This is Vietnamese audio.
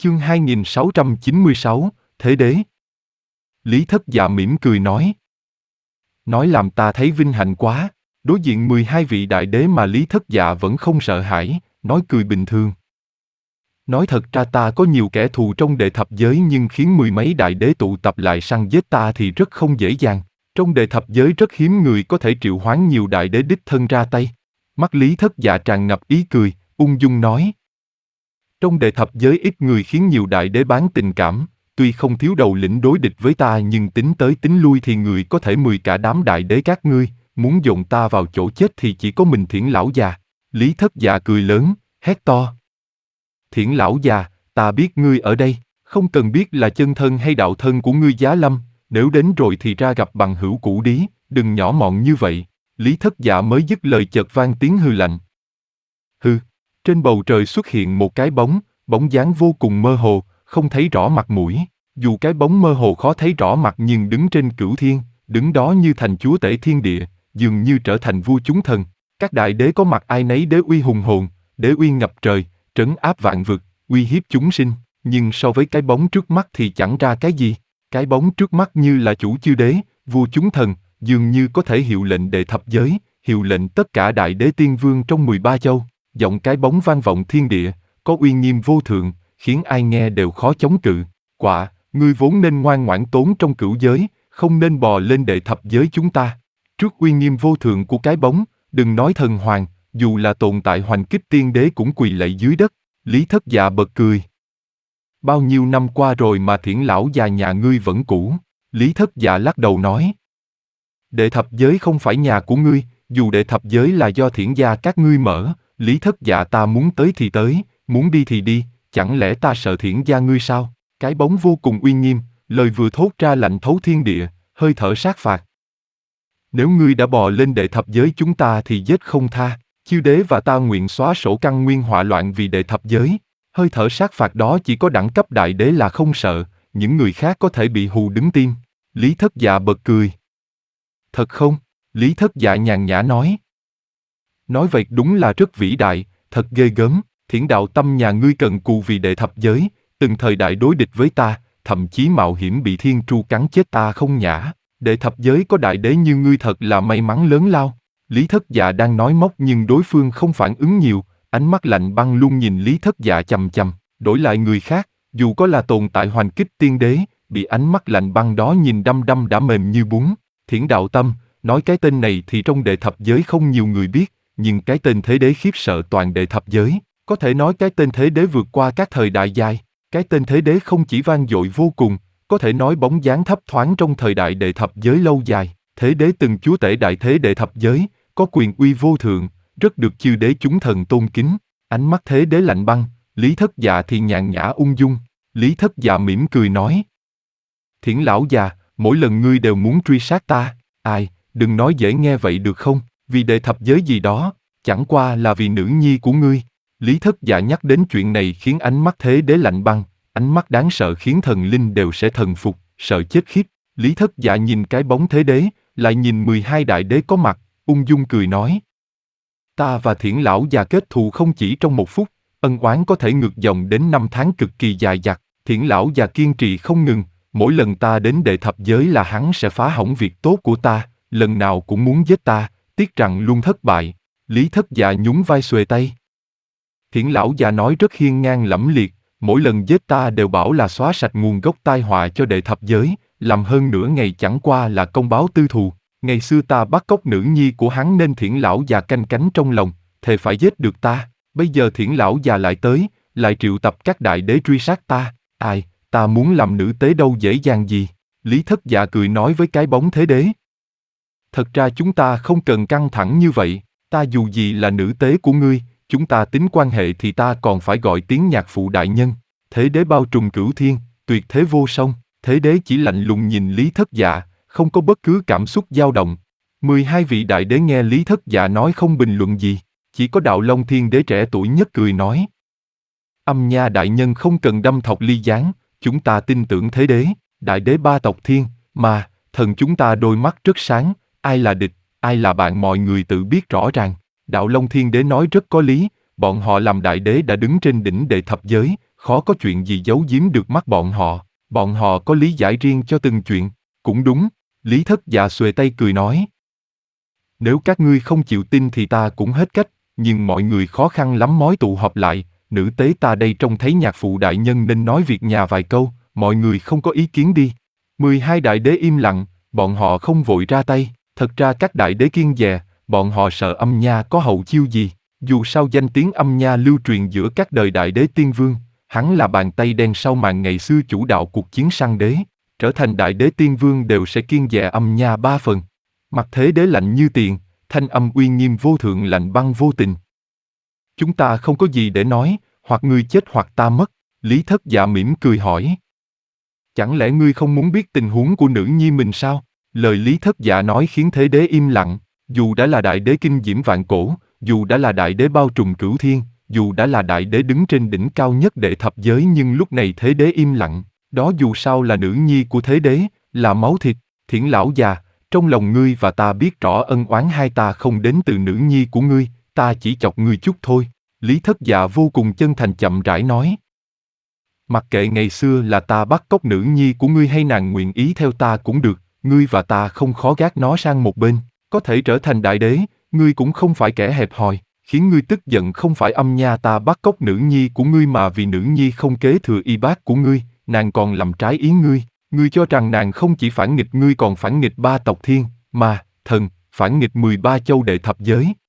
Chương 2696, Thế đế. Lý Thất Dạ mỉm cười nói. Nói làm ta thấy vinh hạnh quá, đối diện 12 vị đại đế mà Lý Thất Dạ vẫn không sợ hãi, nói cười bình thường. Nói thật ra ta có nhiều kẻ thù trong đệ thập giới nhưng khiến mười mấy đại đế tụ tập lại săn giết ta thì rất không dễ dàng. Trong đệ thập giới rất hiếm người có thể triệu hoán nhiều đại đế đích thân ra tay. Mắt Lý Thất Dạ tràn ngập ý cười, ung dung nói. Trong đệ thập giới ít người khiến nhiều đại đế bán tình cảm, tuy không thiếu đầu lĩnh đối địch với ta nhưng tính tới tính lui thì người có thể 10 cả đám đại đế các ngươi, muốn dồn ta vào chỗ chết thì chỉ có mình Thiển lão già. Lý Thất Dạ cười lớn, hét to. Thiển lão già, ta biết ngươi ở đây, không cần biết là chân thân hay đạo thân của ngươi giá lâm, nếu đến rồi thì ra gặp bằng hữu cũ đi, đừng nhỏ mọn như vậy. Lý Thất Dạ mới dứt lời chợt vang tiếng hư lạnh. Hư, trên bầu trời xuất hiện một cái bóng dáng vô cùng mơ hồ, không thấy rõ mặt mũi. Dù cái bóng mơ hồ khó thấy rõ mặt nhưng đứng trên cửu thiên, đứng đó như thành chúa tể thiên địa, dường như trở thành vua chúng thần. Các đại đế có mặt ai nấy đế uy hùng hồn, đế uy ngập trời, trấn áp vạn vực, uy hiếp chúng sinh. Nhưng so với cái bóng trước mắt thì chẳng ra cái gì. Cái bóng trước mắt như là chủ chư đế, vua chúng thần, dường như có thể hiệu lệnh đệ thập giới, hiệu lệnh tất cả đại đế tiên vương trong 13 châu. Giọng cái bóng vang vọng thiên địa, có uy nghiêm vô thượng, khiến ai nghe đều khó chống cự. Quạ, ngươi vốn nên ngoan ngoãn tốn trong cửu giới, không nên bò lên đệ thập giới chúng ta. Trước uy nghiêm vô thượng của cái bóng, đừng nói thần hoàng, dù là tồn tại hoành kích tiên đế cũng quỳ lạy dưới đất. Lý Thất Dạ bật cười. Bao nhiêu năm qua rồi mà Thiển lão già nhà ngươi vẫn cũ. Lý Thất Dạ lắc đầu nói. Đệ thập giới không phải nhà của ngươi, dù đệ thập giới là do Thiển gia các ngươi mở. Lý Thất Dạ ta muốn tới thì tới, muốn đi thì đi, chẳng lẽ ta sợ Thiển gia ngươi sao? Cái bóng vô cùng uy nghiêm, lời vừa thốt ra lạnh thấu thiên địa, hơi thở sát phạt. Nếu ngươi đã bò lên đệ thập giới chúng ta thì giết không tha, chư đế và ta nguyện xóa sổ căn nguyên họa loạn vì đệ thập giới. Hơi thở sát phạt đó chỉ có đẳng cấp đại đế là không sợ, những người khác có thể bị hù đứng tim. Lý Thất Dạ bật cười. Thật không? Lý Thất Dạ nhàn nhã nói. Nói vậy đúng là rất vĩ đại, thật ghê gớm. Thiển đạo tâm nhà ngươi cần cù vì đệ thập giới, từng thời đại đối địch với ta, thậm chí mạo hiểm bị thiên tru cắn chết ta không nhã. Đệ thập giới có đại đế như ngươi thật là may mắn lớn lao. Lý Thất Dạ đang nói móc nhưng đối phương không phản ứng nhiều, ánh mắt lạnh băng luôn nhìn Lý Thất Dạ chằm chằm. Đổi lại người khác, dù có là tồn tại hoành kích tiên đế, bị ánh mắt lạnh băng đó nhìn đăm đăm đã mềm như bún. Thiển đạo tâm, nói cái tên này thì trong đệ thập giới không nhiều người biết, nhưng cái tên thế đế khiếp sợ toàn đệ thập giới. Có thể nói cái tên thế đế vượt qua các thời đại dài. Cái tên thế đế không chỉ vang dội vô cùng, có thể nói bóng dáng thấp thoáng trong thời đại đệ thập giới lâu dài. Thế đế từng chúa tể đại thế đệ thập giới, có quyền uy vô thượng, rất được chư đế chúng thần tôn kính. Ánh mắt thế đế lạnh băng, Lý Thất Dạ thì nhàn nhã ung dung. Lý Thất Dạ mỉm cười nói. Thiển lão già, mỗi lần ngươi đều muốn truy sát ta. Ai, đừng nói dễ nghe vậy được không? Vì đệ thập giới gì đó, chẳng qua là vì nữ nhi của ngươi. Lý Thất Dạ nhắc đến chuyện này khiến ánh mắt thế đế lạnh băng, ánh mắt đáng sợ khiến thần linh đều sẽ thần phục, sợ chết khiếp. Lý Thất Dạ nhìn cái bóng thế đế, lại nhìn 12 đại đế có mặt, ung dung cười nói. Ta và Thiển lão già kết thù không chỉ trong một phút, ân oán có thể ngược dòng đến 5 tháng cực kỳ dài dặt. Thiển lão già kiên trì không ngừng, mỗi lần ta đến đệ thập giới là hắn sẽ phá hỏng việc tốt của ta, lần nào cũng muốn giết ta, tiếc rằng luôn thất bại. Lý Thất Dạ nhún vai xuề tay. Thiển lão già nói rất hiên ngang lẫm liệt, mỗi lần giết ta đều bảo là xóa sạch nguồn gốc tai họa cho đệ thập giới, làm hơn nửa ngày chẳng qua là công báo tư thù. Ngày xưa ta bắt cóc nữ nhi của hắn nên Thiển lão già canh cánh trong lòng, thề phải giết được ta. Bây giờ Thiển lão già lại tới, lại triệu tập các đại đế truy sát ta. Ai, ta muốn làm nữ tế đâu dễ dàng gì. Lý Thất Dạ cười nói với cái bóng thế đế. Thật ra chúng ta không cần căng thẳng như vậy, ta dù gì là nữ tế của ngươi, chúng ta tính quan hệ thì ta còn phải gọi tiếng nhạc phụ đại nhân. Thế đế bao trùm cửu thiên, tuyệt thế vô song. Thế đế chỉ lạnh lùng nhìn Lý Thất Dạ, không có bất cứ cảm xúc dao động. 12 vị đại đế nghe Lý Thất Dạ nói không bình luận gì, chỉ có Đạo Long Thiên đế trẻ tuổi nhất cười nói. Âm nha đại nhân không cần đâm thọc ly gián, chúng ta tin tưởng thế đế, đại đế ba tộc thiên, mà, thần chúng ta đôi mắt rất sáng, ai là địch, ai là bạn mọi người tự biết rõ ràng. Đạo Long Thiên đế nói rất có lý, bọn họ làm đại đế đã đứng trên đỉnh đệ thập giới, khó có chuyện gì giấu giếm được mắt bọn họ có lý giải riêng cho từng chuyện. Cũng đúng, Lý Thất Dạ xuề tay cười nói. Nếu các ngươi không chịu tin thì ta cũng hết cách, nhưng mọi người khó khăn lắm mới tụ họp lại, nữ tế ta đây trông thấy nhạc phụ đại nhân nên nói việc nhà vài câu, mọi người không có ý kiến đi. 12 đại đế im lặng, bọn họ không vội ra tay, thật ra các đại đế kiêng dè, bọn họ sợ âm nha có hậu chiêu gì, dù sao danh tiếng âm nha lưu truyền giữa các đời đại đế tiên vương, hắn là bàn tay đen sau màn ngày xưa chủ đạo cuộc chiến săn đế, trở thành đại đế tiên vương đều sẽ kiêng dè âm nha 3 phần. Mặt thế đế lạnh như tiền, thanh âm uy nghiêm vô thượng lạnh băng vô tình. Chúng ta không có gì để nói, hoặc ngươi chết hoặc ta mất, Lý Thất Dạ mỉm cười hỏi. Chẳng lẽ ngươi không muốn biết tình huống của nữ nhi mình sao? Lời Lý Thất Dạ nói khiến thế đế im lặng, dù đã là đại đế kinh diễm vạn cổ, dù đã là đại đế bao trùm cửu thiên, dù đã là đại đế đứng trên đỉnh cao nhất đệ thập giới nhưng lúc này thế đế im lặng, đó dù sao là nữ nhi của thế đế, là máu thịt, Thiển lão già, trong lòng ngươi và ta biết rõ ân oán hai ta không đến từ nữ nhi của ngươi, ta chỉ chọc ngươi chút thôi. Lý Thất Dạ vô cùng chân thành chậm rãi nói. Mặc kệ ngày xưa là ta bắt cóc nữ nhi của ngươi hay nàng nguyện ý theo ta cũng được, ngươi và ta không khó gác nó sang một bên, có thể trở thành đại đế, ngươi cũng không phải kẻ hẹp hòi, khiến ngươi tức giận không phải âm nha ta bắt cóc nữ nhi của ngươi mà vì nữ nhi không kế thừa y bát của ngươi, nàng còn làm trái ý ngươi. Ngươi cho rằng nàng không chỉ phản nghịch ngươi còn phản nghịch 3 tộc thiên, ma, thần, phản nghịch 13 châu đệ thập giới,